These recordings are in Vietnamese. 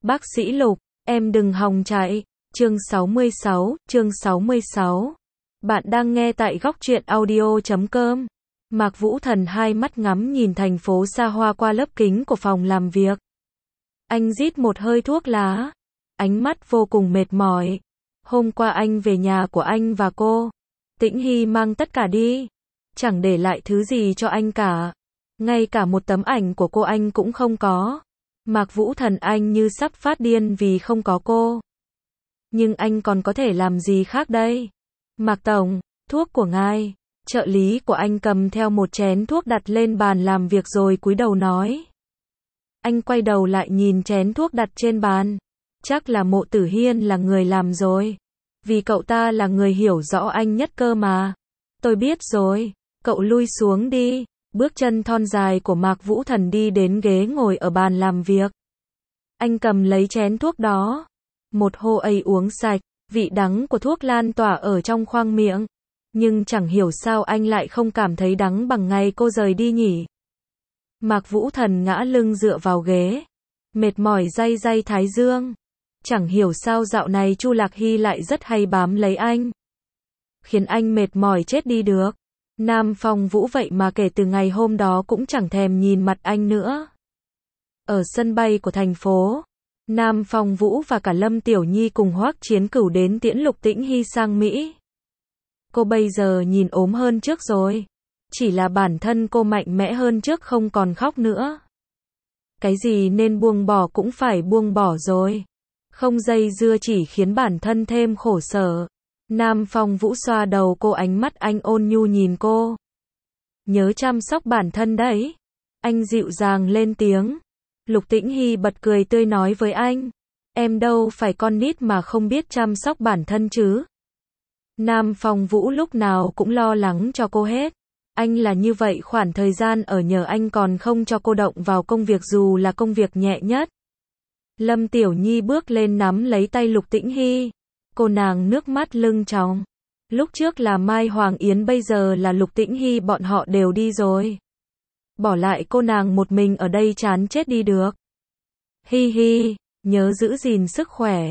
Bác sĩ Lục, em đừng hòng chạy. Chương 66. Bạn đang nghe tại góc truyện audio.com. Mạc Vũ Thần hai mắt ngắm nhìn thành phố xa hoa qua lớp kính của phòng làm việc. Anh rít một hơi thuốc lá. Ánh mắt vô cùng mệt mỏi. Hôm qua anh về nhà của anh và cô. Tĩnh Hy mang tất cả đi. Chẳng để lại thứ gì cho anh cả. Ngay cả một tấm ảnh của cô anh cũng không có. Mạc Vũ Thần anh như sắp phát điên vì không có cô. Nhưng anh còn có thể làm gì khác đây? Mạc Tổng, thuốc của ngài. Trợ lý của anh cầm theo một chén thuốc đặt lên bàn làm việc rồi cúi đầu nói. Anh quay đầu lại nhìn chén thuốc đặt trên bàn. Chắc là Mộ Tử Hiên là người làm rồi. Vì cậu ta là người hiểu rõ anh nhất cơ mà. Tôi biết rồi, cậu lui xuống đi. Bước chân thon dài của Mạc Vũ Thần đi đến ghế ngồi ở bàn làm việc. Anh cầm lấy chén thuốc đó. Một hô ấy uống sạch, vị đắng của thuốc lan tỏa ở trong khoang miệng. Nhưng chẳng hiểu sao anh lại không cảm thấy đắng bằng ngày cô rời đi nhỉ. Mạc Vũ Thần ngã lưng dựa vào ghế. Mệt mỏi day day thái dương. Chẳng hiểu sao dạo này Chu Lạc Hy lại rất hay bám lấy anh. Khiến anh mệt mỏi chết đi được. Nam Phong Vũ vậy mà kể từ ngày hôm đó cũng chẳng thèm nhìn mặt anh nữa. Ở sân bay của thành phố, Nam Phong Vũ và cả Lâm Tiểu Nhi cùng Hoắc Chiến Cửu đến tiễn Lục Tĩnh Hy sang Mỹ. Cô bây giờ nhìn ốm hơn trước rồi. Chỉ là bản thân cô mạnh mẽ hơn trước không còn khóc nữa. Cái gì nên buông bỏ cũng phải buông bỏ rồi. Không dây dưa chỉ khiến bản thân thêm khổ sở. Nam Phong Vũ xoa đầu cô, ánh mắt anh ôn nhu nhìn cô. Nhớ chăm sóc bản thân đấy. Anh dịu dàng lên tiếng. Lục Tĩnh Hy bật cười tươi nói với anh. Em đâu phải con nít mà không biết chăm sóc bản thân chứ. Nam Phong Vũ lúc nào cũng lo lắng cho cô hết. Anh là như vậy, khoảng thời gian ở nhờ anh còn không cho cô động vào công việc dù là công việc nhẹ nhất. Lâm Tiểu Nhi bước lên nắm lấy tay Lục Tĩnh Hy. Cô nàng nước mắt lưng tròng. Lúc trước là Mai Hoàng Yến, bây giờ là Lục Tĩnh Hy, bọn họ đều đi rồi. Bỏ lại cô nàng một mình ở đây chán chết đi được. Hi hi, nhớ giữ gìn sức khỏe.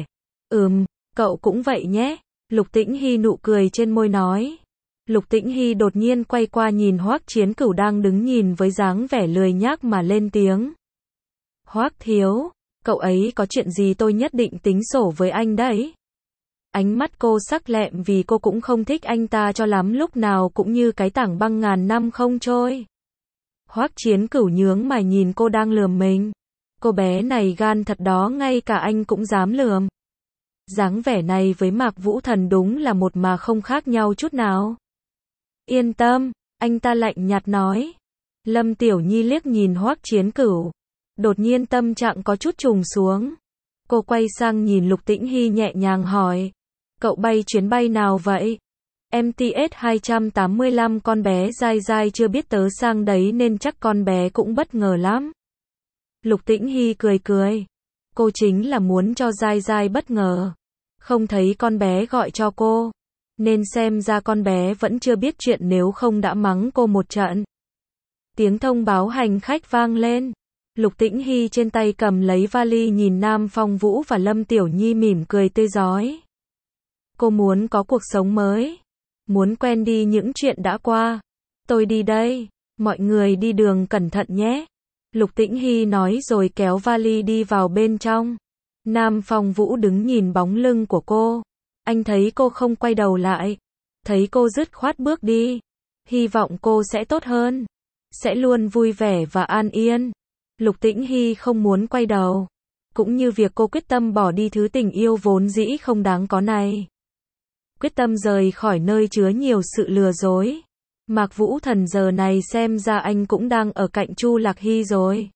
Cậu cũng vậy nhé. Lục Tĩnh Hy nụ cười trên môi nói. Lục Tĩnh Hy đột nhiên quay qua nhìn Hoắc Chiến Cửu đang đứng nhìn với dáng vẻ lười nhác mà lên tiếng. Hoắc thiếu, cậu ấy có chuyện gì tôi nhất định tính sổ với anh đấy. Ánh mắt cô sắc lẹm vì cô cũng không thích anh ta cho lắm, lúc nào cũng như cái tảng băng ngàn năm không trôi. Hoắc Chiến Cửu nhướng mày nhìn cô đang lườm mình. Cô bé này gan thật đó, ngay cả anh cũng dám lườm. Dáng vẻ này với Mạc Vũ Thần đúng là một mà không khác nhau chút nào. Yên tâm, anh ta lạnh nhạt nói. Lâm Tiểu Nhi liếc nhìn Hoắc Chiến Cửu. Đột nhiên tâm trạng có chút trùng xuống. Cô quay sang nhìn Lục Tĩnh Hy nhẹ nhàng hỏi. Cậu bay chuyến bay nào vậy? MTS 285, con bé dai dai chưa biết tớ sang đấy nên chắc con bé cũng bất ngờ lắm. Lục Tĩnh Hy cười cười. Cô chính là muốn cho dai dai bất ngờ. Không thấy con bé gọi cho cô. Nên xem ra con bé vẫn chưa biết chuyện, nếu không đã mắng cô một trận. Tiếng thông báo hành khách vang lên. Lục Tĩnh Hy trên tay cầm lấy vali nhìn Nam Phong Vũ và Lâm Tiểu Nhi mỉm cười tươi rói. Cô muốn có cuộc sống mới. Muốn quên đi những chuyện đã qua. Tôi đi đây. Mọi người đi đường cẩn thận nhé. Lục Tĩnh Hy nói rồi kéo vali đi vào bên trong. Nam Phong Vũ đứng nhìn bóng lưng của cô. Anh thấy cô không quay đầu lại. Thấy cô dứt khoát bước đi. Hy vọng cô sẽ tốt hơn. Sẽ luôn vui vẻ và an yên. Lục Tĩnh Hy không muốn quay đầu. Cũng như việc cô quyết tâm bỏ đi thứ tình yêu vốn dĩ không đáng có này. Quyết tâm rời khỏi nơi chứa nhiều sự lừa dối. Mạc Vũ Thần giờ này xem ra anh cũng đang ở cạnh Chu Lạc Hy rồi.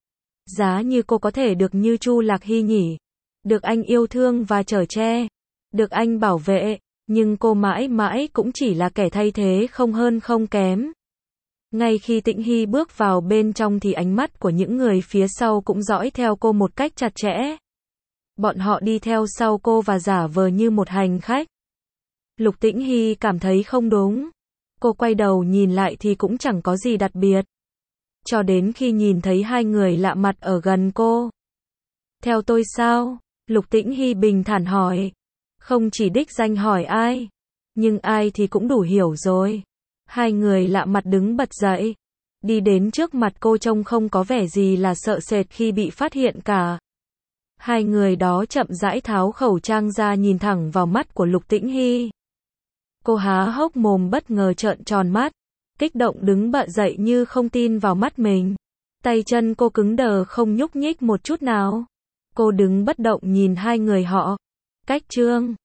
Giá như cô có thể được như Chu Lạc Hy nhỉ. Được anh yêu thương và chở che. Được anh bảo vệ. Nhưng cô mãi mãi cũng chỉ là kẻ thay thế, không hơn không kém. Ngay khi Tĩnh Hy bước vào bên trong thì ánh mắt của những người phía sau cũng dõi theo cô một cách chặt chẽ. Bọn họ đi theo sau cô và giả vờ như một hành khách. Lục Tĩnh Hy cảm thấy không đúng. Cô quay đầu nhìn lại thì cũng chẳng có gì đặc biệt. Cho đến khi nhìn thấy hai người lạ mặt ở gần cô. Theo tôi sao? Lục Tĩnh Hy bình thản hỏi. Không chỉ đích danh hỏi ai, nhưng ai thì cũng đủ hiểu rồi. Hai người lạ mặt đứng bật dậy, đi đến trước mặt cô, trông không có vẻ gì là sợ sệt khi bị phát hiện cả. Hai người đó chậm rãi tháo khẩu trang ra, nhìn thẳng vào mắt của Lục Tĩnh Hy. Cô há hốc mồm, bất ngờ trợn tròn mắt, kích động đứng bật dậy như không tin vào mắt mình. Tay chân cô cứng đờ, không nhúc nhích một chút nào. Cô đứng bất động nhìn hai người họ. Cách Trương